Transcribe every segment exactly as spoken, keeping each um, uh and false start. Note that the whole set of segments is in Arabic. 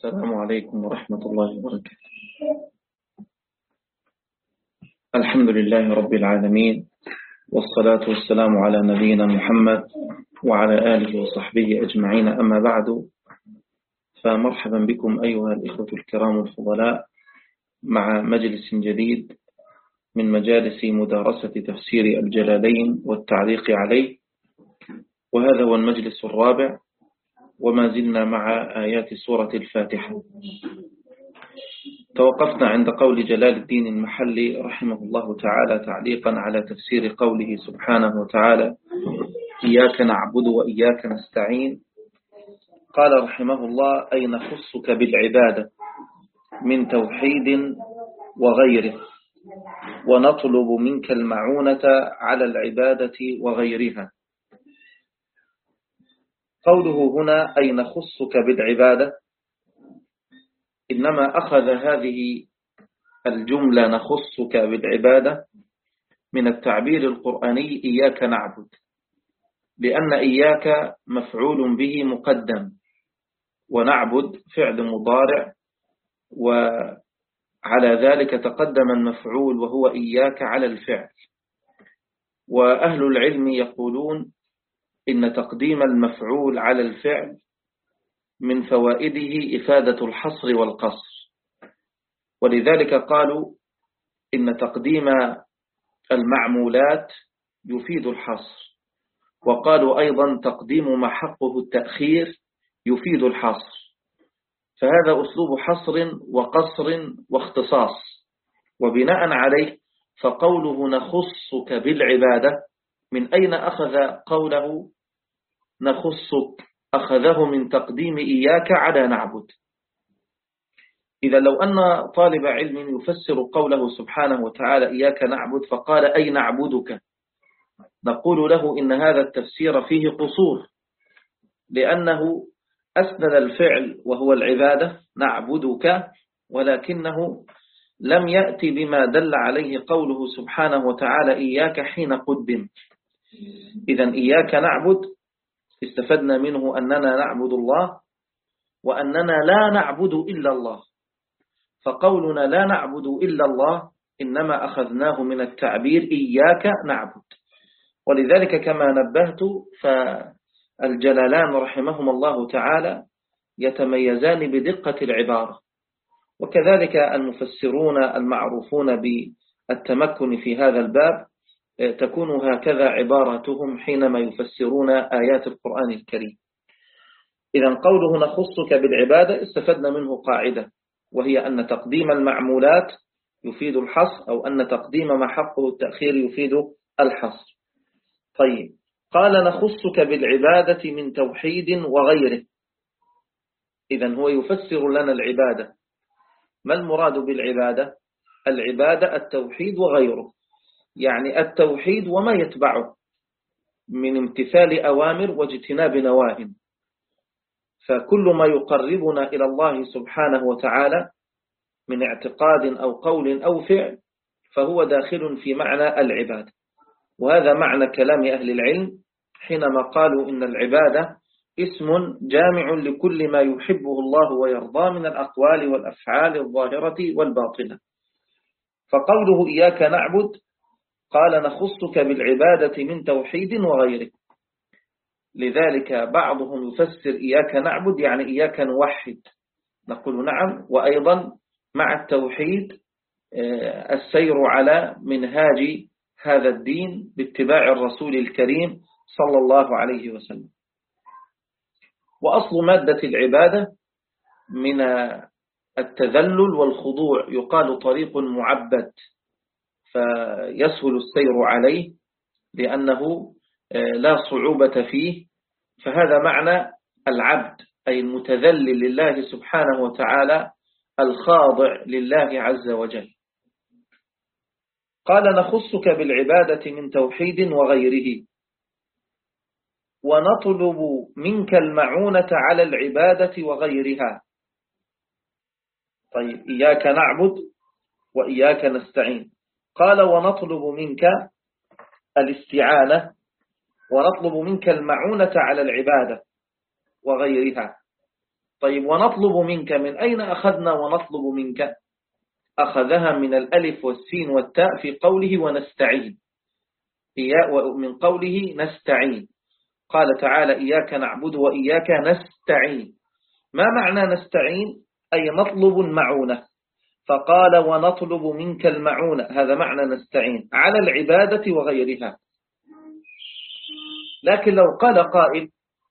السلام عليكم ورحمة الله وبركاته. الحمد لله رب العالمين، والصلاة والسلام على نبينا محمد وعلى آله وصحبه أجمعين، أما بعد، فمرحبا بكم أيها الإخوة الكرام الفضلاء مع مجلس جديد من مجالس مدارسة تفسير الجلالين والتعليق عليه، وهذا هو المجلس الرابع، وما زلنا مع آيات سورة الفاتحة. توقفنا عند قول جلال الدين المحلي رحمه الله تعالى تعليقا على تفسير قوله سبحانه وتعالى: إياك نعبد وإياك نستعين. قال رحمه الله: أي نخصك بالعبادة من توحيد وغيره، ونطلب منك المعونة على العبادة وغيرها. قوله هنا أي نخصك بالعبادة، إنما أخذ هذه الجملة نخصك بالعبادة من التعبير القرآني إياك نعبد، لأن إياك مفعول به مقدم، ونعبد فعل مضارع، وعلى ذلك تقدم المفعول وهو إياك على الفعل. وأهل العلم يقولون إن تقديم المفعول على الفعل من فوائده إفادة الحصر والقصر، ولذلك قالوا إن تقديم المعمولات يفيد الحصر، وقالوا أيضا تقديم ما حقه التأخير يفيد الحصر. فهذا أسلوب حصر وقصر واختصاص، وبناء عليه فقوله نخصك بالعبادة، من أين أخذ قوله نخصك؟ أخذه من تقديم إياك على نعبد. إذا لو أن طالب علم يفسر قوله سبحانه وتعالى إياك نعبد فقال أي نعبدك، نقول له إن هذا التفسير فيه قصور، لأنه أسند الفعل وهو العبادة نعبدك، ولكنه لم يأتي بما دل عليه قوله سبحانه وتعالى إياك حين قدم. إذن إياك نعبد استفدنا منه أننا نعبد الله، وأننا لا نعبد إلا الله. فقولنا لا نعبد إلا الله إنما أخذناه من التعبير إياك نعبد. ولذلك كما نبهت فالجلالان رحمهما الله تعالى يتميزان بدقة العبارة، وكذلك المفسرون المعروفون بالتمكن في هذا الباب تكون هكذا عبارتهم حينما يفسرون آيات القرآن الكريم. إذن قوله نخصك بالعبادة استفدنا منه قاعدة، وهي أن تقديم المعمولات يفيد الحصر، أو أن تقديم ما حقه التأخير يفيد الحصر. طيب، قال نخصك بالعبادة من توحيد وغيره. إذن هو يفسر لنا العبادة. ما المراد بالعبادة؟ العبادة التوحيد وغيره، يعني التوحيد وما يتبعه من امتثال أوامر واجتناب نواهي. فكل ما يقربنا إلى الله سبحانه وتعالى من اعتقاد أو قول أو فعل فهو داخل في معنى العبادة. وهذا معنى كلام أهل العلم حينما قالوا إن العبادة اسم جامع لكل ما يحبه الله ويرضاه من الأقوال والأفعال الظاهرة والباطنة. فقوله إياك نعبد قال نخصك بالعبادة من توحيد وغيره. لذلك بعضهم يفسر إياك نعبد يعني إياك نوحد، نقول نعم، وأيضا مع التوحيد السير على منهاج هذا الدين باتباع الرسول الكريم صلى الله عليه وسلم. وأصل مادة العبادة من التذلل والخضوع، يقال طريق معبد، فيسهل السير عليه لأنه لا صعوبة فيه. فهذا معنى العبد، أي المتذلل لله سبحانه وتعالى، الخاضع لله عز وجل. قال نخصك بالعبادة من توحيد وغيره، ونطلب منك المعونة على العبادة وغيرها. طيب، إياك نعبد وإياك نستعين. قال ونطلب منك الاستعانة، ونطلب منك المعونة على العبادة وغيرها. طيب ونطلب منك، من أين أخذنا ونطلب منك؟ أخذها من الألف والسين والتاء في قوله ونستعين، من قوله نستعين. قال تعالى إياك نعبد وإياك نستعين. ما معنى نستعين؟ أي نطلب المعونة، فقال ونطلب منك المعونة، هذا معنى نستعين على العبادة وغيرها. لكن لو قال قائل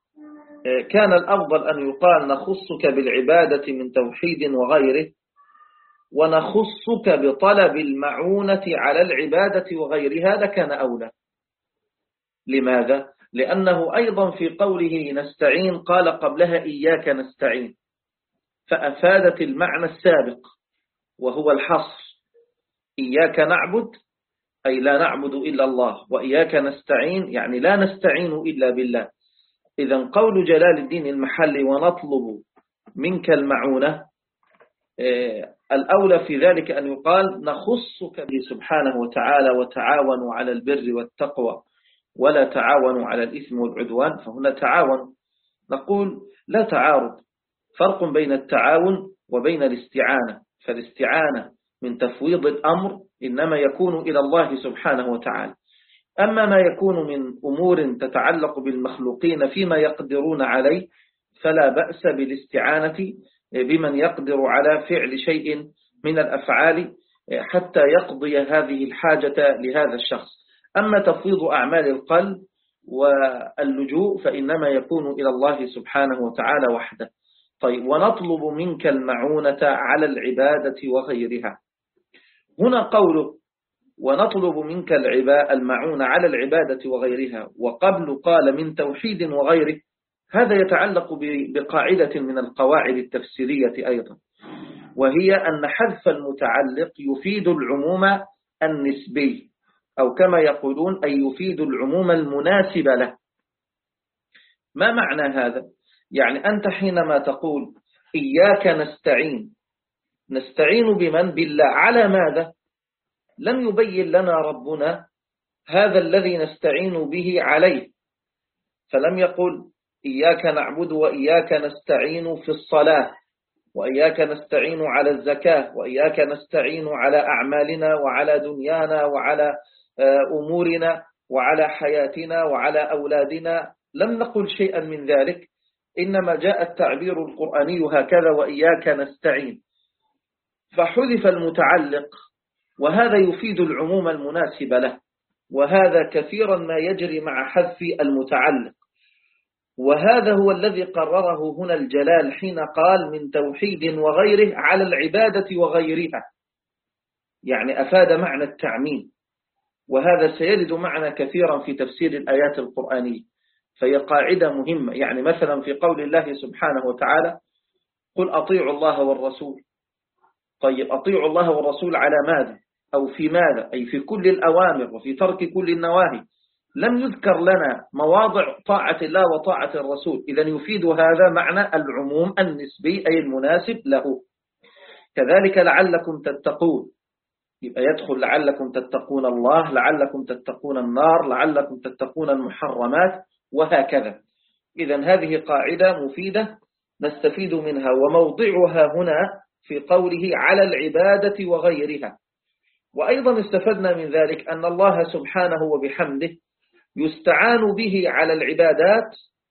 كان الأفضل أن يقال نخصك بالعبادة من توحيد وغيره، ونخصك بطلب المعونة على العبادة وغيرها، لكان أولى. لماذا؟ لأنه أيضا في قوله نستعين قال قبلها إياك نستعين، فأفادت المعنى السابق وهو الحصر. إياك نعبد أي لا نعبد إلا الله، وإياك نستعين يعني لا نستعين إلا بالله. إذن قول جلال الدين المحلي ونطلب منك المعونة، الأولى في ذلك أن يقال نخصك به سبحانه وتعالى وتعاونوا على البر والتقوى ولا تعاونوا على الإثم والعدوان، فهنا تعاون. نقول لا تعارض، فرق بين التعاون وبين الاستعانة، فالاستعانة من تفويض الأمر إنما يكون إلى الله سبحانه وتعالى. أما ما يكون من أمور تتعلق بالمخلوقين فيما يقدرون عليه فلا بأس بالاستعانة بمن يقدر على فعل شيء من الأفعال حتى يقضي هذه الحاجة لهذا الشخص. أما تفويض أعمال القلب واللجوء فإنما يكون إلى الله سبحانه وتعالى وحده. طيب ونطلب منك المعونة على العبادة وغيرها، هنا قوله ونطلب منك المعونة على العبادة وغيرها، وقبل قال من توحيد وغيره، هذا يتعلق بقاعدة من القواعد التفسيرية أيضا، وهي أن حذف المتعلق يفيد العموم النسبي، أو كما يقولون أي يفيد العموم المناسب له. ما معنى هذا؟ يعني أنت حينما تقول إياك نستعين، نستعين بمن؟ بالله. على ماذا؟ لم يبين لنا ربنا هذا الذي نستعين به عليه، فلم يقل إياك نعبد وإياك نستعين في الصلاة، وإياك نستعين على الزكاة، وإياك نستعين على أعمالنا وعلى دنيانا وعلى أمورنا وعلى حياتنا وعلى أولادنا. لم نقل شيئا من ذلك، إنما جاء التعبير القرآني هكذا وإياك نستعين، فحذف المتعلق، وهذا يفيد العموم المناسب له، وهذا كثيرا ما يجري مع حذف المتعلق. وهذا هو الذي قرره هنا الجلال حين قال من توحيد وغيره على العبادة وغيرها، يعني أفاد معنى التعميم، وهذا سيرد معنا كثيرا في تفسير الآيات القرآنية، فهي قاعدة مهمة. يعني مثلا في قول الله سبحانه وتعالى قل أطيعوا الله والرسول. طيب أطيعوا الله والرسول على ماذا أو في ماذا؟ أي في كل الأوامر وفي ترك كل النواهي. لم يذكر لنا مواضع طاعة الله وطاعة الرسول، إذن يفيد هذا معنى العموم النسبي أي المناسب له. كذلك لعلكم تتقون، يبقى يدخل لعلكم تتقون الله، لعلكم تتقون النار، لعلكم تتقون المحرمات، وهكذا. إذن هذه قاعدة مفيدة نستفيد منها، وموضعها هنا في قوله على العبادة وغيرها. وأيضا استفدنا من ذلك أن الله سبحانه وبحمده يستعان به على العبادات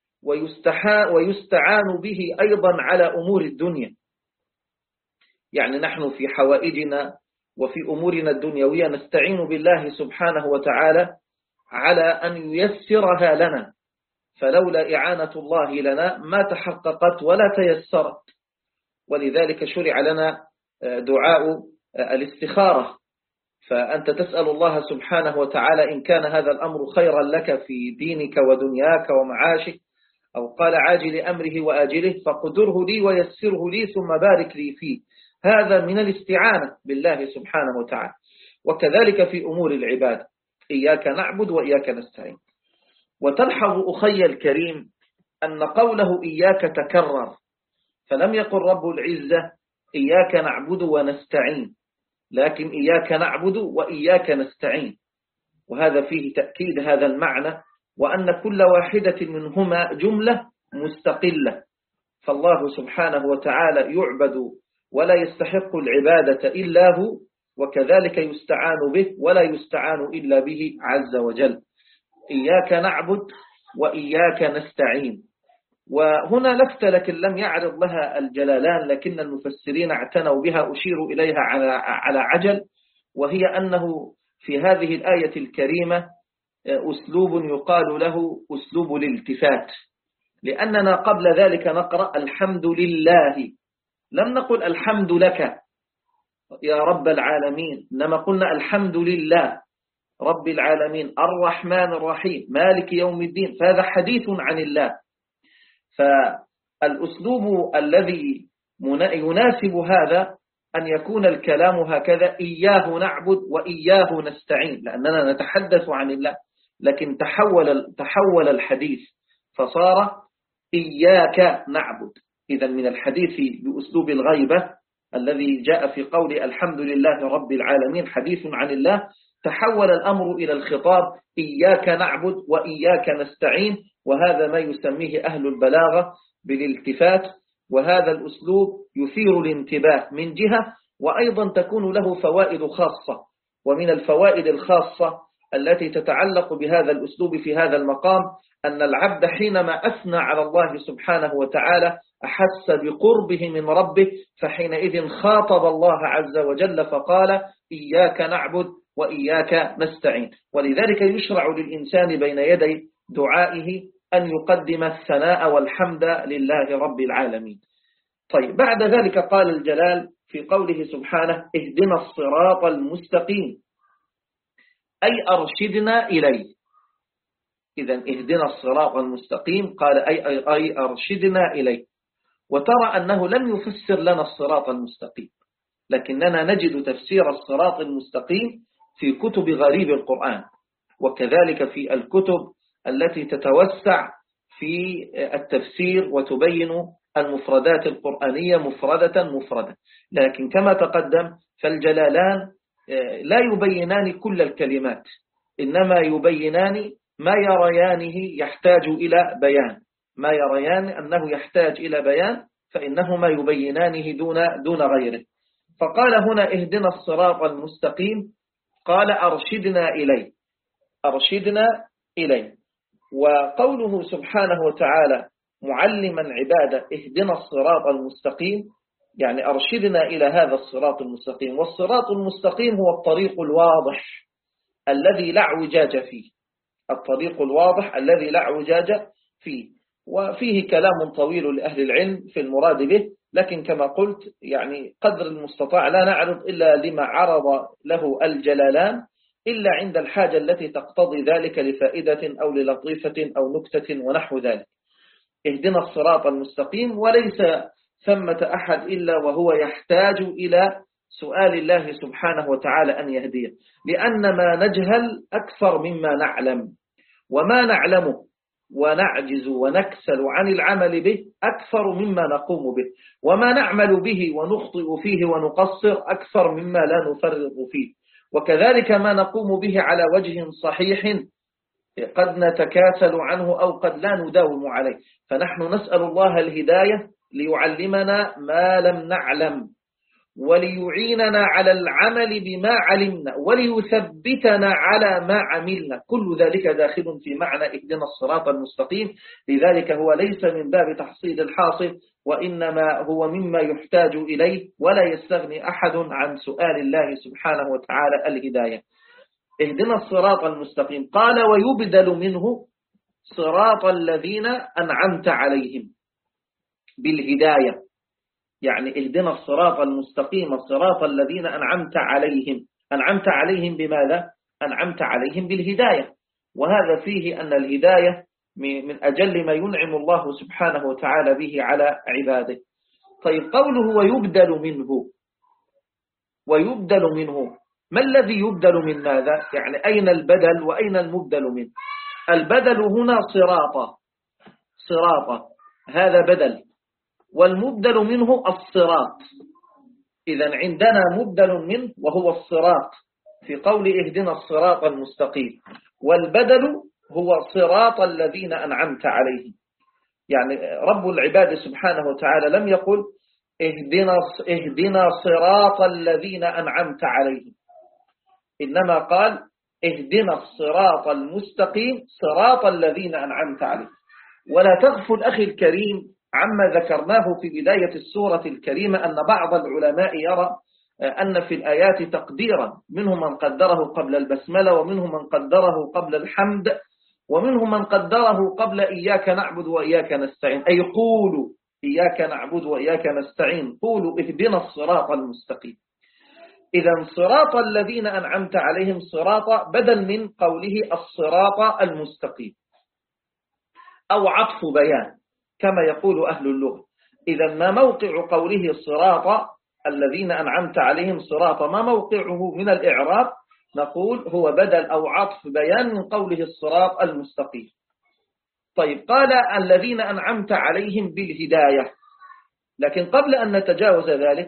ويستعان به أيضا على أمور الدنيا. يعني نحن في حوائجنا وفي أمورنا الدنيوية نستعين بالله سبحانه وتعالى على أن ييسرها لنا، فلولا إعانة الله لنا ما تحققت ولا تيسرت. ولذلك شرع لنا دعاء الاستخارة، فأنت تسأل الله سبحانه وتعالى إن كان هذا الأمر خيرا لك في دينك ودنياك ومعاشك، أو قال عاجل أمره وآجله، فقدره لي ويسره لي ثم بارك لي فيه. هذا من الاستعانة بالله سبحانه وتعالى. وكذلك في أمور العبادة إياك نعبد وإياك نستعين. وتلحظ أخي الكريم أن قوله إياك تكرر، فلم يقل رب العزة إياك نعبد ونستعين، لكن إياك نعبد وإياك نستعين، وهذا فيه تأكيد هذا المعنى، وأن كل واحدة منهما جملة مستقلة، فالله سبحانه وتعالى يعبد ولا يستحق العبادة إلا هو، وكذلك يستعان به ولا يستعان إلا به عز وجل. إياك نعبد وإياك نستعين. وهنا لفتة لكن لم يعرض لها الجلالان، لكن المفسرين اعتنوا بها، أشير إليها على على عجل، وهي أنه في هذه الآية الكريمة أسلوب يقال له أسلوب الالتفات، لأننا قبل ذلك نقرأ الحمد لله، لم نقل الحمد لك يا رب العالمين، إنما قلنا الحمد لله رب العالمين الرحمن الرحيم مالك يوم الدين، فهذا حديث عن الله. فالأسلوب الذي يناسب هذا أن يكون الكلام هكذا: إياه نعبد وإياه نستعين، لأننا نتحدث عن الله، لكن تحول تحول الحديث فصار إياك نعبد. إذن من الحديث بأسلوب الغيبة الذي جاء في قول الحمد لله رب العالمين حديث عن الله، تحول الأمر إلى الخطاب إياك نعبد وإياك نستعين، وهذا ما يسميه أهل البلاغة بالالتفات. وهذا الأسلوب يثير الانتباه من جهة، وأيضا تكون له فوائد خاصة. ومن الفوائد الخاصة التي تتعلق بهذا الأسلوب في هذا المقام أن العبد حينما أثنى على الله سبحانه وتعالى أحس بقربه من ربه، فحينئذ خاطب الله عز وجل فقال إياك نعبد وإياك نستعين. ولذلك يشرع للإنسان بين يدي دعائه أن يقدم الثناء والحمد لله رب العالمين. طيب، بعد ذلك قال الجلال في قوله سبحانه اهدنا الصراط المستقيم، أي أرشدنا إليه. إذن اهدنا الصراط المستقيم قال أي, أي, أي أرشدنا إليه. وترى أنه لم يفسر لنا الصراط المستقيم، لكننا نجد تفسير الصراط المستقيم في كتب غريب القرآن، وكذلك في الكتب التي تتوسع في التفسير وتبين المفردات القرآنية مفردة مفردة. لكن كما تقدم فالجلالان لا يبينان كل الكلمات، إنما يبينان ما يريانه يحتاج إلى بيان، ما يريان أنه يحتاج إلى بيان فإنهما يبينانه دون دون غيره. فقال هنا اهدنا الصراط المستقيم، قال أرشدنا إليه، أرشدنا إليه. وقوله سبحانه وتعالى معلما عباده اهدنا الصراط المستقيم، يعني أرشدنا إلى هذا الصراط المستقيم. والصراط المستقيم هو الطريق الواضح الذي لا اعوجاج فيه، الطريق الواضح الذي لا اعوجاج فيه. وفيه كلام طويل لأهل العلم في المراد به، لكن كما قلت يعني قدر المستطاع لا نعرض إلا لما عرض له الجلالان، إلا عند الحاجة التي تقتضي ذلك لفائدة أو للطيفة أو نكتة ونحو ذلك. اهدنا الصراط المستقيم، وليس ثمة أحد إلا وهو يحتاج إلى سؤال الله سبحانه وتعالى أن يهديه، لأن ما نجهل أكثر مما نعلم، وما نعلمه ونعجز ونكسل عن العمل به أكثر مما نقوم به، وما نعمل به ونخطئ فيه ونقصر أكثر مما لا نفرط فيه، وكذلك ما نقوم به على وجه صحيح قد نتكاسل عنه أو قد لا نداوم عليه. فنحن نسأل الله الهداية ليعلمنا ما لم نعلم، وليعيننا على العمل بما علمنا، وليثبتنا على ما عملنا. كل ذلك داخل في معنى اهدنا الصراط المستقيم. لذلك هو ليس من باب تحصيل الحاصل، وإنما هو مما يحتاج إليه، ولا يستغني أحد عن سؤال الله سبحانه وتعالى الهداية. اهدنا الصراط المستقيم، قال ويبدل منه صراط الذين أنعمت عليهم بالهداية، يعني اهدنا الصراط المستقيم صراط الذين أنعمت عليهم. أنعمت عليهم بماذا؟ أنعمت عليهم بالهداية، وهذا فيه أن الهداية من أجل ما ينعم الله سبحانه وتعالى به على عباده. طيب، قوله ويبدل منه، ويبدل منه، ما الذي يبدل من ماذا؟ يعني أين البدل وأين المبدل منه؟ البدل هنا صراطة، صراطة هذا بدل، والمبدل منه الصراط. إذن عندنا مبدل منه وهو الصراط في قول اهدنا الصراط المستقيم، والبدل هو صراط الذين أنعمت عليهم. يعني رب العباد سبحانه وتعالى لم يقل اهدنا اهدنا صراط الذين أنعمت عليهم، إنما قال اهدنا الصراط المستقيم صراط الذين أنعمت عليهم. ولا تغفل أخي الكريم عما ذكرناه في بداية السورة الكريمة أن بعض العلماء يرى أن في الآيات تقديرا، منهم من قدره قبل البسملة، ومنهم من قدره قبل الحمد، ومنهم من قدره قبل إياك نعبد وإياك نستعين، أي قولوا إياك نعبد وإياك نستعين، قولوا اهدنا الصراط المستقيم. إذا صراط الذين أنعمت عليهم صراط بدل من قوله الصراط المستقيم، أو عطف بيان كما يقول أهل اللغة. إذا ما موقع قوله صراط الذين أنعمت عليهم صراط، ما موقعه من الإعراب؟ نقول هو بدل أو عطف بيان من قوله الصراط المستقيم. طيب، قال الذين أنعمت عليهم بالهداية، لكن قبل أن نتجاوز ذلك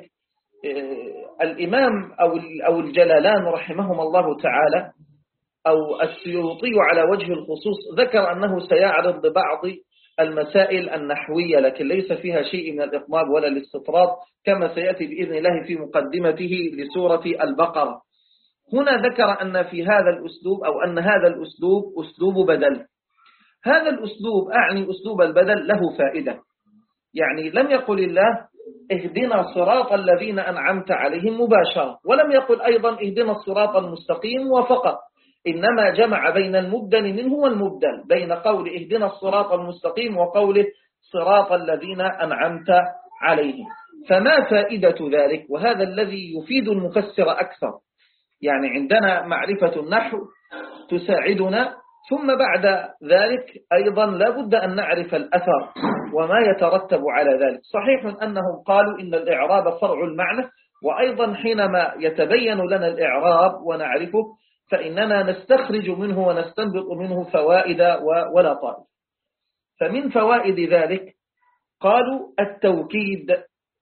الإمام أو الجلالان رحمهما الله تعالى أو السيوطي على وجه الخصوص ذكر أنه سيعرض ببعض المسائل النحوية، لكن ليس فيها شيء من الإطناب ولا الاستطراد، كما سيأتي بإذن الله في مقدمته لسورة البقرة. هنا ذكر أن في هذا الأسلوب أو أن هذا الأسلوب أسلوب بدل. هذا الأسلوب أعني أسلوب البدل له فائدة، يعني لم يقل الله اهدنا صراط الذين أنعمت عليهم مباشرة، ولم يقل أيضا اهدنا الصراط المستقيم وفقط، إنما جمع بين المبدل منه والمبدل، بين قول اهدنا الصراط المستقيم وقوله صراط الذين أنعمت عليهم. فما فائدة ذلك؟ وهذا الذي يفيد المفسر أكثر. يعني عندنا معرفة النحو تساعدنا، ثم بعد ذلك أيضا لا بد أن نعرف الأثر وما يترتب على ذلك. صحيح أنهم قالوا إن الإعراب فرع المعنى، وأيضا حينما يتبين لنا الإعراب ونعرفه فإننا نستخرج منه ونستنبط منه فوائد ولطائف. فمن فوائد ذلك قالوا التوكيد،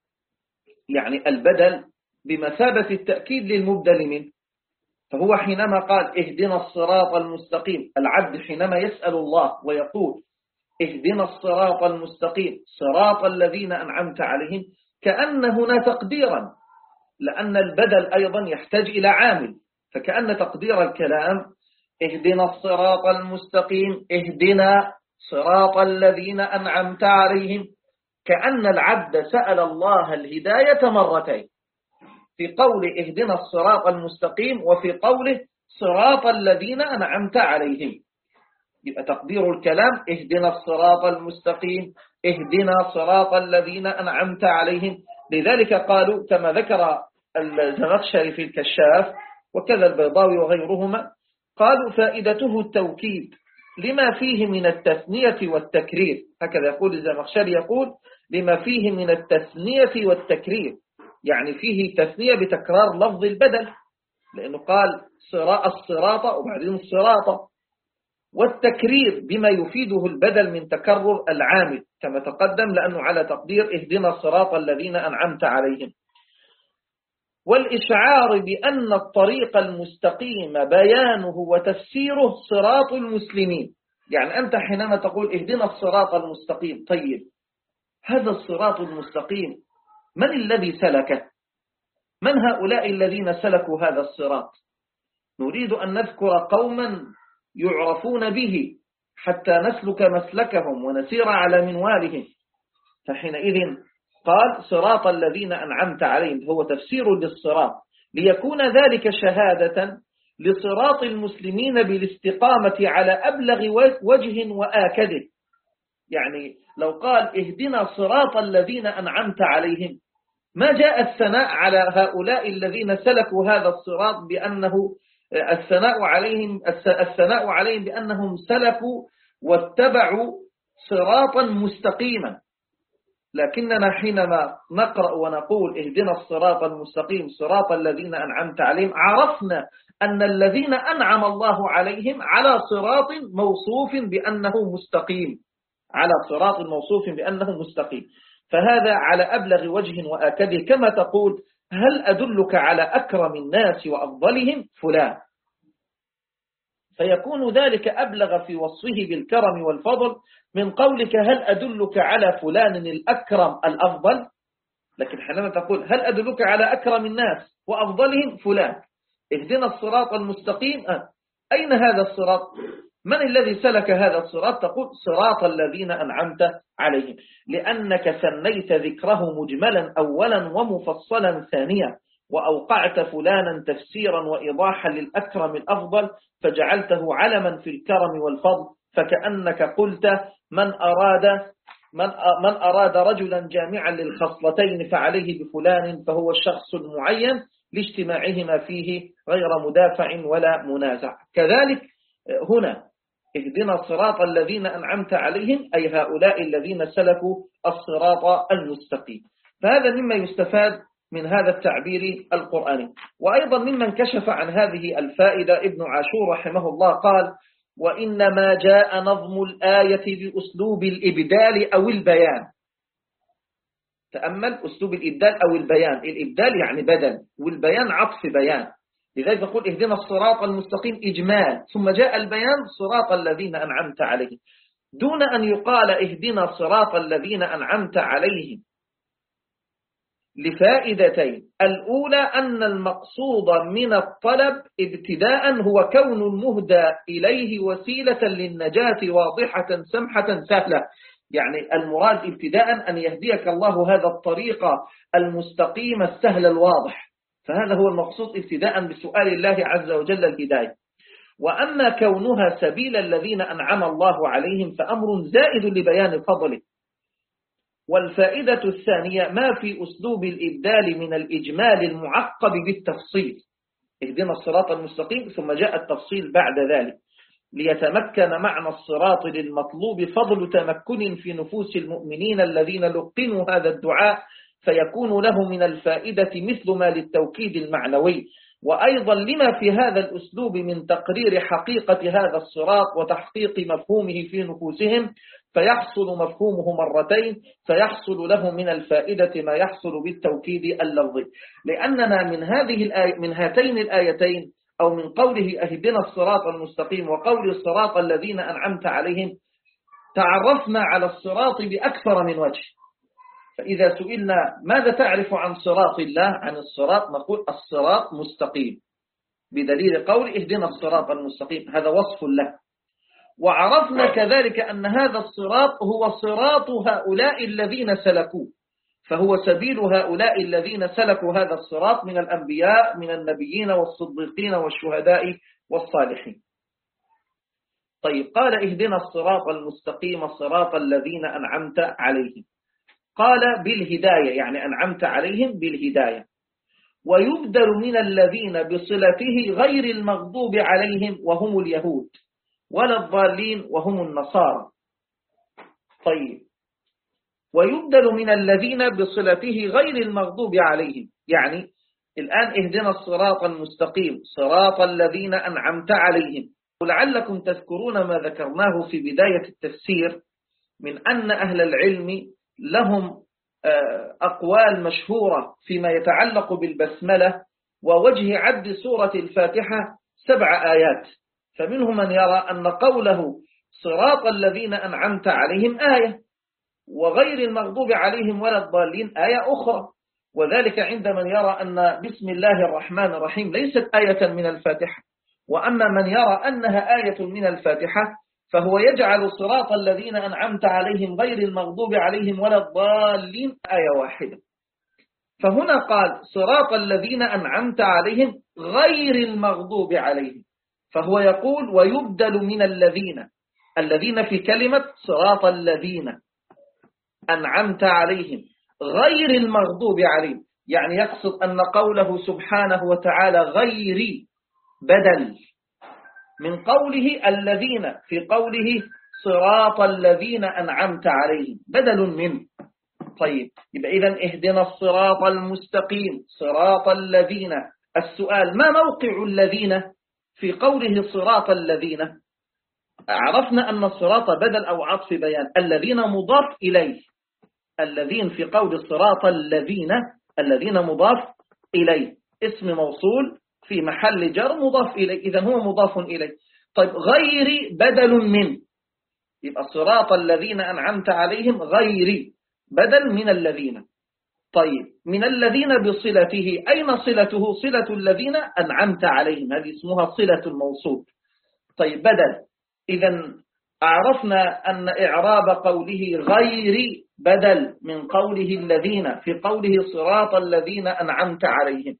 يعني البدل بمثابة التأكيد للمبدل منه. فهو حينما قال اهدنا الصراط المستقيم، العبد حينما يسأل الله ويقول اهدنا الصراط المستقيم صراط الذين أنعمت عليهم، كأن هنا تقديرا، لأن البدل أيضا يحتاج إلى عامل، فكأن تقدير الكلام اهدنا الصراط المستقيم، اهدنا صراط الذين أنعمت عليهم، كأن العبد سأل الله الهداية مرتين، في قول اهدنا الصراط المستقيم وفي قوله صراط الذين أنعمت عليهم. يبقى تقدير الكلام اهدنا الصراط المستقيم، اهدنا صراط الذين أنعمت عليهم. لذلك قالوا كما ذكر الزمخشري في الكشاف وكذا البيضاوي وغيرهما، قالوا فائدته التوكيد لما فيه من التثنية والتكرير. هكذا يقول الزمخشري، يقول لما فيه من التثنية والتكرير، يعني فيه تثنية بتكرار لفظ البدل، لأنه قال الصراط وبعدين الصراط، والتكرير بما يفيده البدل من تكرر العامل كما تقدم، لأنه على تقدير اهدنا الصراط الذين أنعمت عليهم. والإشعار بأن الطريق المستقيم بيانه وتفسيره صراط المسلمين. يعني أنت حينما تقول اهدنا الصراط المستقيم، طيب هذا الصراط المستقيم من الذي سلكه؟ من هؤلاء الذين سلكوا هذا الصراط؟ نريد أن نذكر قوما يعرفون به حتى نسلك مسلكهم ونسير على منوالهم. فحينئذ قال صراط الذين أنعمت عليهم، هو تفسير للصراط، ليكون ذلك شهادة لصراط المسلمين بالاستقامة على أبلغ وجه وآكده. يعني لو قال اهدنا صراط الذين أنعمت عليهم، ما جاء الثناء على هؤلاء الذين سلكوا هذا الصراط بأنه الثناء عليهم الثناء عليهم بأنهم سلكوا واتبعوا صراطا مستقيما، لكننا حينما نقرأ ونقول اهدنا الصراط المستقيم صراط الذين أنعمت عليهم، عرفنا أن الذين أنعم الله عليهم على صراط موصوف بأنه مستقيم، على صراط موصوف بأنه مستقيم. فهذا على أبلغ وجه وآكده، كما تقول هل أدلك على أكرم الناس وأفضلهم؟ فلان. فيكون ذلك أبلغ في وصفه بالكرم والفضل من قولك هل أدلك على فلان الأكرم الأفضل. لكن حينما تقول هل أدلك على أكرم الناس وأفضلهم فلان، اهدنا الصراط المستقيم، أه. أين هذا الصراط؟ من الذي سلك هذا الصراط؟ تقول صراط الذين أنعمت عليهم، لأنك ثنيت ذكره مجملا أولا ومفصلا ثانيا، وأوقعت فلانا تفسيرا وإيضاحا للأكرم الأفضل، فجعلته علما في الكرم والفضل، فكأنك قلت من أراد من من أراد رجلا جامعا للخصلتين فعليه بفلان، فهو الشخص المعين لاجتماعهما فيه غير مدافع ولا منازع. كذلك هنا اهدنا الصراط الذين أنعمت عليهم، أي هؤلاء الذين سلكوا الصراط المستقيم. فهذا مما يستفاد من هذا التعبير القرآني. وأيضا ممن كشف عن هذه الفائدة ابن عاشور رحمه الله قال وإنما جاء نظم الآية بأسلوب الإبدال أو البيان. تأمل أسلوب الإبدال أو البيان، الإبدال يعني بدل، والبيان عطف بيان. لذلك نقول اهدنا الصراط المستقيم إجمال، ثم جاء البيان صراط الذين أنعمت عليهم، دون أن يقال اهدنا صراط الذين أنعمت عليهم، لفائدتين. الأولى أن المقصود من الطلب ابتداء هو كون المهدى إليه وسيلة للنجاة واضحة سمحة سهلة، يعني المراد ابتداء أن يهديك الله هذا الطريق المستقيم السهل الواضح، فهذا هو المقصود ابتداء بسؤال الله عز وجل الهداية. وأما كونها سبيل الذين أنعم الله عليهم فأمر زائد لبيان فضله. والفائدة الثانية ما في أسلوب الإبدال من الإجمال المعقب بالتفصيل، اهدنا الصراط المستقيم ثم جاء التفصيل بعد ذلك، ليتمكن معنى الصراط للمطلوب فضل تمكن في نفوس المؤمنين الذين لقنوا هذا الدعاء، فيكون له من الفائدة مثل ما للتوكيد المعنوي. وأيضا لما في هذا الأسلوب من تقرير حقيقة هذا الصراط وتحقيق مفهومه في نفوسهم، فيحصل مفهومه مرتين، فيحصل له من الفائدة ما يحصل بالتوكيد اللفظي. لأننا من هذه الآية من هاتين الآيتين أو من قوله اهدنا الصراط المستقيم وقول الصراط الذين أنعمت عليهم تعرفنا على الصراط بأكثر من وجه. فإذا سئلنا ماذا تعرف عن صراط الله، عن الصراط، نقول الصراط مستقيم بدليل قول اهدنا الصراط المستقيم، هذا وصف له. وعرفنا كذلك أن هذا الصراط هو صراط هؤلاء الذين سلكوه، فهو سبيل هؤلاء الذين سلكوا هذا الصراط من الأنبياء من النبيين والصديقين والشهداء والصالحين. طيب قال اهدنا الصراط المستقيم صراط الذين أنعمت عليهم، قال بالهداية يعني أنعمت عليهم بالهداية. ويبدل من الذين بصلته غير المغضوب عليهم وهم اليهود ولا الضالين وهم النصارى. طيب ويبدل من الذين بصلته غير المغضوب عليهم، يعني الآن اهدنا الصراط المستقيم صراط الذين أنعمت عليهم. ولعلكم تذكرون ما ذكرناه في بداية التفسير من أن أهل العلم لهم أقوال مشهورة فيما يتعلق بالبسملة ووجه عد سورة الفاتحة سبع آيات، فمنهم من يرى أن قوله صراط الذين أنعمت عليهم آية، وغير المغضوب عليهم ولا الضالين آية أخرى، وذلك عند من يرى أن بسم الله الرحمن الرحيم ليست آية من الفاتحة. وأما من يرى أنها آية من الفاتحة فهو يجعل صراط الذين أنعمت عليهم غير المغضوب عليهم ولا الضالين آية واحدة. فهنا قال صراط الذين أنعمت عليهم غير المغضوب عليهم، فهو يقول ويبدل من الذين، الذين في كلمة صراط الذين أنعمت عليهم غير المغضوب عليهم، يعني يقصد أن قوله سبحانه وتعالى غير بدل من قوله الذين في قوله صراط الذين أنعمت عليهم بدل منه. طيب يبقى إذن اهدنا الصراط المستقيم صراط الذين. السؤال ما موقع الذين في قوله صراط الذين؟ عرفنا أن الصراط بدل أو عطف بيان، الذين مضاف إليه، الذين في قول الصراط الذين الذين مضاف إليه اسم موصول في محل جر مضاف إليه، إذن هو مضاف إليه. طيب غير بدل من، يبقى صراط الذين أنعمت عليهم غير بدل من الذين. طيب من الذين بصلته، أين صلته؟ صلة الذين أنعمت عليهم، هذه اسمها صلة الموصول. طيب بدل، إذن عرفنا أن إعراب قوله غير بدل من قوله الذين في قوله صراط الذين أنعمت عليهم.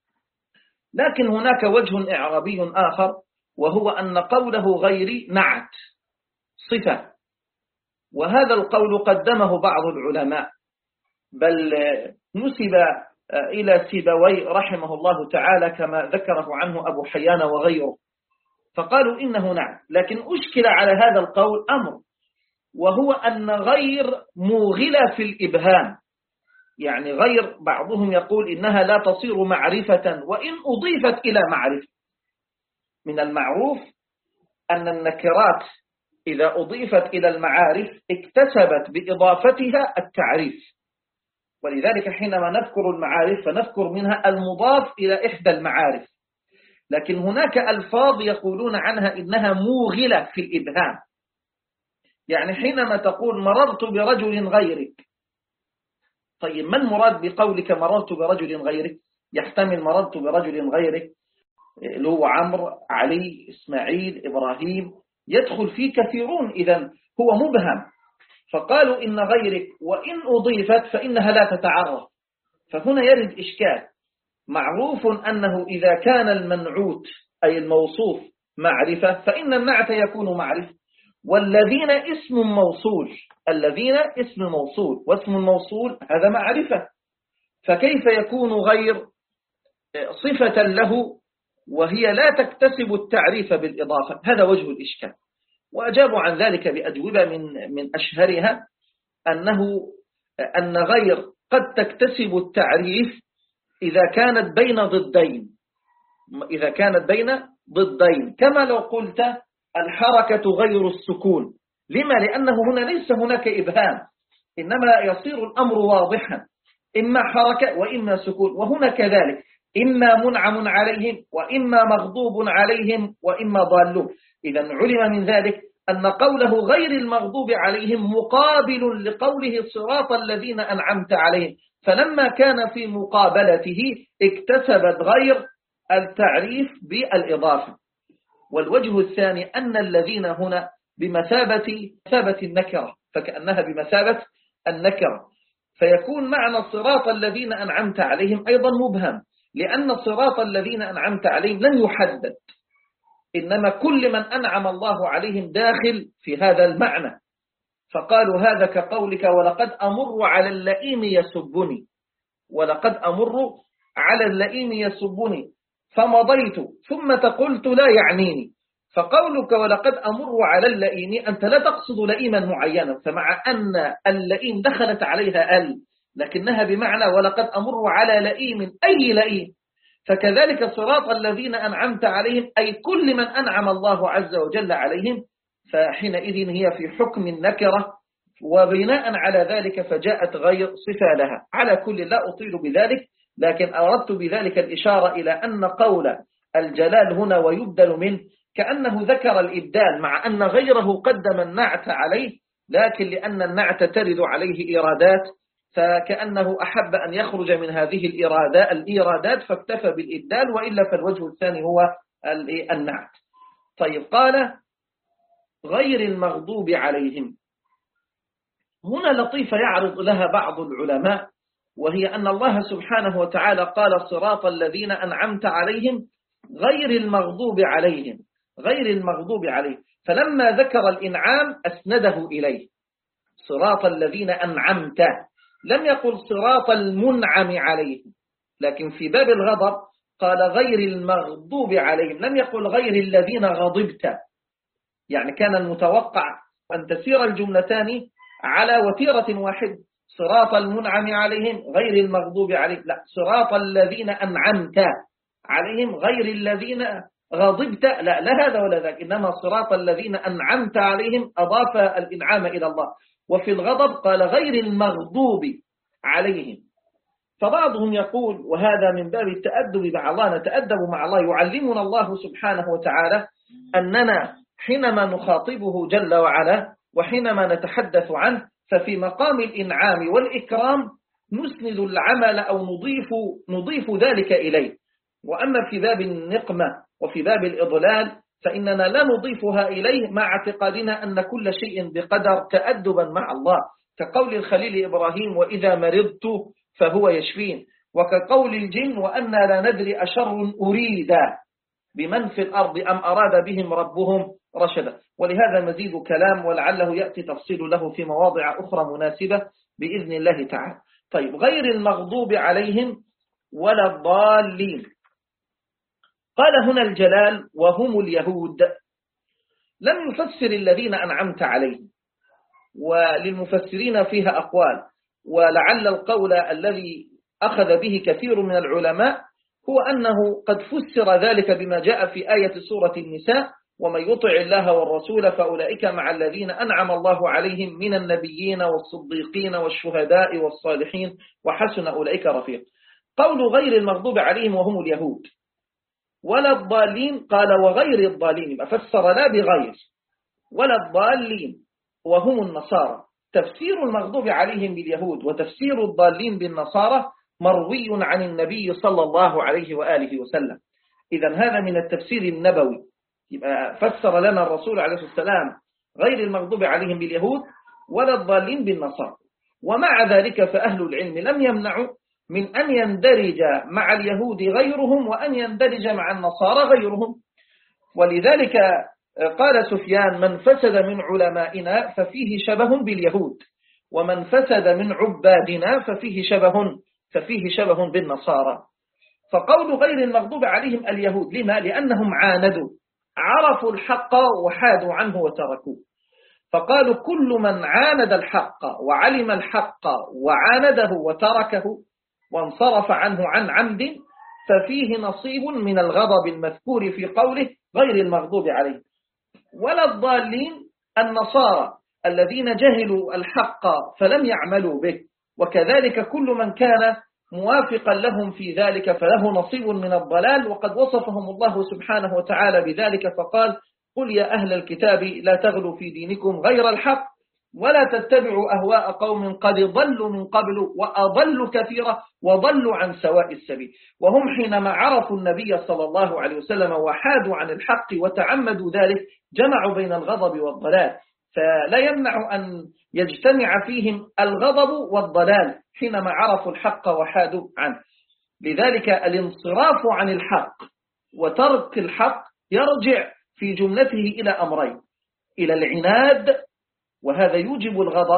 لكن هناك وجه إعرابي آخر، وهو أن قوله غير نعت صفة، وهذا القول قدمه بعض العلماء، بل نسب إلى سيبوي رحمه الله تعالى كما ذكره عنه أبو حيان وغيره، فقالوا إنه نعت. لكن أشكل على هذا القول أمر، وهو أن غير موغلة في الإبهام، يعني غير بعضهم يقول إنها لا تصير معرفة وإن أضيفت إلى معرفة. من المعروف أن النكرات إذا أضيفت إلى المعارف اكتسبت بإضافتها التعريف، ولذلك حينما نذكر المعارف فنذكر منها المضاف إلى إحدى المعارف. لكن هناك ألفاظ يقولون عنها إنها موغلة في الإبهام، يعني حينما تقول مررت برجل غيرك، طيب ما المراد بقولك مررت برجل غيرك؟ يحتمل مررت برجل غيرك له عمرو، علي، إسماعيل، إبراهيم، يدخل فيه كثيرون، إذن هو مبهم. فقالوا إن غيرك وإن أضيفت فإنها لا تتعرف، فهنا يرد إشكال. معروف أنه إذا كان المنعوت أي الموصوف معرفة فإن النعت يكون معرفة، والذين اسم موصول، الذين اسم موصول، واسم الموصول هذا معرفة، فكيف يكون غير صفة له وهي لا تكتسب التعريف بالإضافة؟ هذا وجه الإشكال. وأجابوا عن ذلك بأجوبة من من أشهرها أنه أن غير قد تكتسب التعريف إذا كانت بين ضدين، إذا كانت بين ضدين، كما لو قلت الحركة غير السكون. لما؟ لأنه هنا ليس هناك إبهام، إنما يصير الأمر واضحا، إما حركة وإما سكون. وهنا كذلك إما منعم عليهم وإما مغضوب عليهم وإما ضالون. إذا علم من ذلك أن قوله غير المغضوب عليهم مقابل لقوله صراط الذين أنعمت عليهم، فلما كان في مقابلته اكتسبت غير التعريف بالإضافة. والوجه الثاني أن الذين هنا بمثابة مثابة النكرة، فكأنها بمثابة النكرة، فيكون معنى صراط الذين أنعمت عليهم أيضا مبهم، لأن صراط الذين أنعمت عليهم لن يحدد، إنما كل من أنعم الله عليهم داخل في هذا المعنى. فقالوا هذا كقولك ولقد أمر على اللئيم يسبني، ولقد أمر على اللئيم يسبني فمضيت ثم تقلت لا يعنيني. فقولك ولقد أمر على اللئيم أنت لا تقصد لئيما معينا، فمع أن اللئيم دخلت عليها ال، لكنها بمعنى ولقد أمر على لئيم أي لئيم. فكذلك صراط الذين أنعمت عليهم أي كل من أنعم الله عز وجل عليهم، فحينئذ هي في حكم النكرة، وبناء على ذلك فجاءت غير صفة لها. على كل لا أطيل بذلك، لكن أردت بذلك الإشارة إلى أن قول الجلال هنا ويبدل منه كأنه ذكر الإبدال، مع أن غيره قدم النعت عليه، لكن لأن النعت ترد عليه إيرادات فكأنه أحب أن يخرج من هذه الإيرادات, الإيرادات فاكتفى بالإبدال، وإلا فالوجه الثاني هو النعت. طيب قال غير المغضوب عليهم، هنا لطيفة يعرض لها بعض العلماء، وهي أن الله سبحانه وتعالى قال صراط الذين أنعمت عليهم غير المغضوب عليهم، غير المغضوب عليهم، فلما ذكر الإنعام أسنده إليه صراط الذين أنعمت، لم يقل صراط المنعم عليهم. لكن في باب الغضب قال غير المغضوب عليهم، لم يقل غير الذين غضبت، يعني كان المتوقع أن تسير الجملتان على وتيرة واحدة، صراط المنعم عليهم غير المغضوب عليهم، لا، صراط الذين أنعمت عليهم غير الذين غضبت، لا لا هذا ولا ذاك، إنما صراط الذين أنعمت عليهم أضاف الإنعام إلى الله. وفي الغضب قال غير المغضوب عليهم. فبعضهم يقول وهذا من باب التأدب مع الله، نتأدب مع الله، يعلمنا الله سبحانه وتعالى أننا حينما نخاطبه جل وعلا وحينما نتحدث عنه ففي مقام الإنعام والإكرام نسند العمل أو نضيف, نضيف ذلك إليه. وأما في باب النقمة وفي باب الإضلال فإننا لا نضيفها إليه مع اعتقادنا أن كل شيء بقدر تأدبا مع الله، كقول الخليل إبراهيم وإذا مرضت فهو يشفين، وكقول الجن وأنا لا ندري أشر أريد بمن في الأرض أم أراد بهم ربهم رشدا. ولهذا مزيد كلام ولعله يأتي تفصيل له في مواضع أخرى مناسبة بإذن الله تعالى. طيب، غير المغضوب عليهم ولا الضالين. قال هنا الجلال وهم اليهود، لم يفسر الذين أنعمت عليهم، وللمفسرين فيها أقوال، ولعل القول الذي أخذ به كثير من العلماء هو أنه قد فسر ذلك بما جاء في آية سورة النساء ومن يطع الله والرسول فأولئك مع الذين أنعم الله عليهم من النبيين والصديقين والشهداء والصالحين وحسن أولئك رفيق. قول غير المغضوب عليهم وهم اليهود ولا الضالين، قال وغير الضالين، فسر لا بغير ولا الضالين وهم النصارى. تفسير المغضوب عليهم باليهود وتفسير الضالين بالنصارى مروي عن النبي صلى الله عليه وآله وسلم. إذن هذا من التفسير النبوي، يبقى فسر لنا الرسول عليه الصلاة والسلام غير المغضوب عليهم باليهود ولا الضالين بالنصارى. ومع ذلك فأهل العلم لم يمنعوا من أن يندرج مع اليهود غيرهم وأن يندرج مع النصارى غيرهم. ولذلك قال سفيان من فسد من علمائنا ففيه شبه باليهود، ومن فسد من عبادنا ففيه شبه ففيه شبه بالنصارى. فقول غير المغضوب عليهم اليهود، لما؟ لأنهم عاندوا، عرفوا الحق وحادوا عنه وتركوه. فقالوا كل من عاند الحق وعلم الحق وعانده وتركه وانصرف عنه عن عمد ففيه نصيب من الغضب المذكور في قوله غير المغضوب عليهم. ولا الضالين النصارى الذين جهلوا الحق فلم يعملوا به، وكذلك كل من كان موافقا لهم في ذلك فله نصيب من الضلال. وقد وصفهم الله سبحانه وتعالى بذلك فقال قل يا أهل الكتاب لا تغلوا في دينكم غير الحق ولا تتبعوا أهواء قوم قد ضلوا من قبل وأضلوا كثيرا وضلوا عن سواء السبيل. وهم حينما عرفوا النبي صلى الله عليه وسلم وحادوا عن الحق وتعمدوا ذلك جمعوا بين الغضب والضلال، فلا يمنع أن يجتمع فيهم الغضب والضلال حينما عرفوا الحق وحادوا عنه. لذلك الانصراف عن الحق وترك الحق يرجع في جملته إلى أمرين: إلى العناد وهذا يوجب الغضب،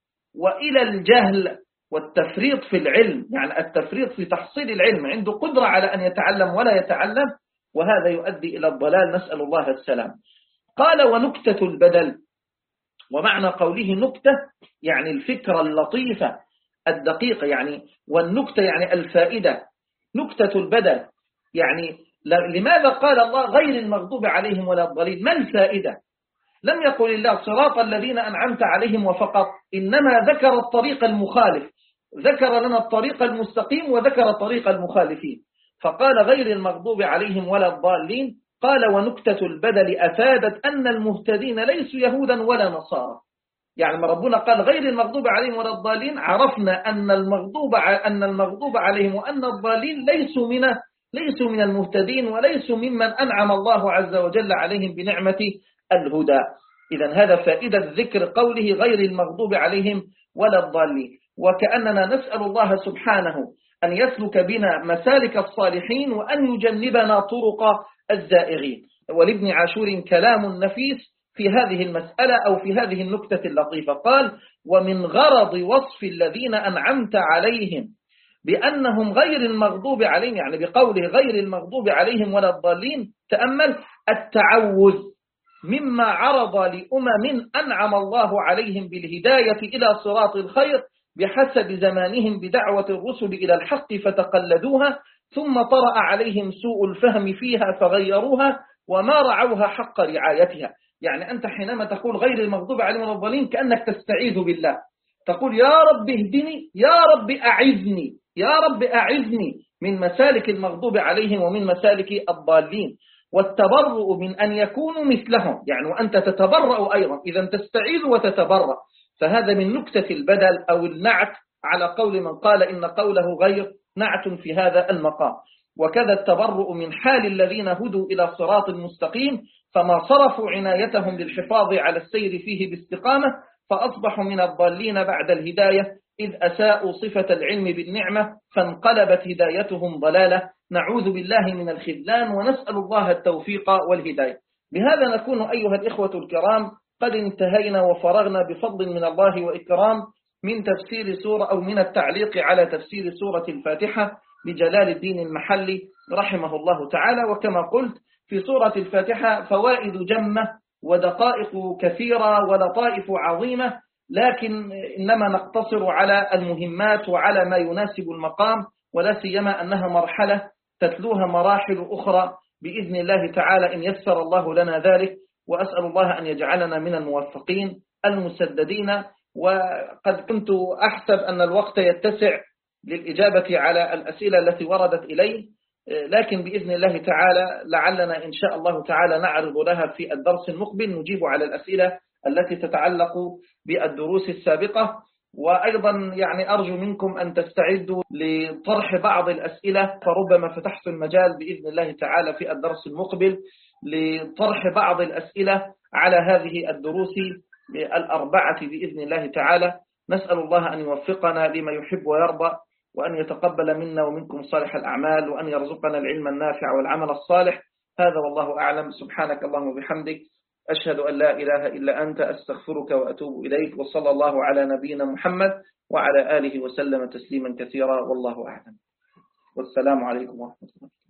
وإلى الجهل والتفريط في العلم، يعني التفريط في تحصيل العلم، عنده قدرة على أن يتعلم ولا يتعلم، وهذا يؤدي إلى الضلال، نسأل الله السلام. قال ونكتة البدل، ومعنى قوله نكتة يعني الفكرة اللطيفة الدقيقة، يعني والنكتة يعني الفائدة. نكتة البدل يعني لماذا قال الله غير المغضوب عليهم ولا الضالين؟ ما الفائدة؟ لم يقل الله صراط الذين أنعمت عليهم وفقط، إنما ذكر الطريق المخالف، ذكر لنا الطريق المستقيم وذكر طريق المخالفين، فقال غير المغضوب عليهم ولا الضالين. قال ونكتة البدل أفادت أن المهتدين ليسوا يهودا ولا نصارى. يعني ما ربنا قال غير المغضوب عليهم ولا الضالين، عرفنا أن المغضوب أن المغضوب عليهم وأن الضالين ليسوا من ليسوا من المهتدين وليسوا ممن أنعم الله عز وجل عليهم بنعمة الهدى. إذن هذا فائدة ذكر قوله غير المغضوب عليهم ولا الضالين، وكأننا نسأل الله سبحانه أن يسلك بنا مسالك الصالحين وأن يجنبنا طرق الزائغين. ولابن عاشور كلام نفيس في هذه المسألة أو في هذه النكتة اللطيفة، قال ومن غرض وصف الذين أنعمت عليهم بأنهم غير المغضوب عليهم، يعني بقوله غير المغضوب عليهم ولا الضالين، تأمل التعوذ مما عرض لأمم أنعم الله عليهم بالهداية إلى صراط الخير بحسب زمانهم بدعوة الرسل إلى الحق فتقلدوها، ثم طرأ عليهم سوء الفهم فيها فغيروها وما رعوها حق رعايتها. يعني أنت حينما تقول غير المغضوب عليهم ولا الضالين كأنك تستعيذ بالله، تقول يا رب اهدني، يا رب أعذني، يا رب أعذني من مسالك المغضوب عليهم ومن مسالك الضالين. والتبرؤ من أن يكونوا مثلهم، يعني وأنت تتبرأ أيضا إذا تستعيذ وتتبرأ، فهذا من نكتة البدل أو النعت على قول من قال إن قوله غير نعت في هذا المقام. وكذا التبرؤ من حال الذين هدوا إلى صراط مستقيم فما صرفوا عنايتهم للحفاظ على السير فيه باستقامة فأصبحوا من الضالين بعد الهداية، إذ أساءوا صفة العلم بالنعمة فانقلبت هدايتهم ضلالة. نعوذ بالله من الخذلان ونسأل الله التوفيق والهداية. بهذا نكون أيها الإخوة الكرام قد انتهينا وفرغنا بفضل من الله وإكرام من تفسير سورة أو من التعليق على تفسير سورة الفاتحة لجلال الدين المحلي رحمه الله تعالى. وكما قلت في سورة الفاتحة فوائد جمة ودقائق كثيرة ولطائف عظيمة، لكن إنما نقتصر على المهمات وعلى ما يناسب المقام، ولا سيما أنها مرحلة تتلوها مراحل أخرى بإذن الله تعالى إن يسر الله لنا ذلك. وأسأل الله أن يجعلنا من الموفقين المسددين. وقد كنت أحسب أن الوقت يتسع للإجابة على الأسئلة التي وردت إلي، لكن بإذن الله تعالى لعلنا إن شاء الله تعالى نعرض لها في الدرس المقبل، نجيب على الأسئلة التي تتعلق بالدروس السابقة. وأيضا يعني أرجو منكم أن تستعدوا لطرح بعض الأسئلة، فربما فتحت المجال بإذن الله تعالى في الدرس المقبل لطرح بعض الأسئلة على هذه الدروس الأربعة بإذن الله تعالى. نسأل الله أن يوفقنا لما يحب ويرضى، وأن يتقبل منا ومنكم صالح الأعمال، وأن يرزقنا العلم النافع والعمل الصالح. هذا والله أعلم. سبحانك اللهم وبحمدك، أشهد أن لا إله إلا أنت، أستغفرك وأتوب إليك. وصلى الله على نبينا محمد وعلى آله وسلم تسليما كثيرا، والله أعلم. والسلام عليكم ورحمة الله.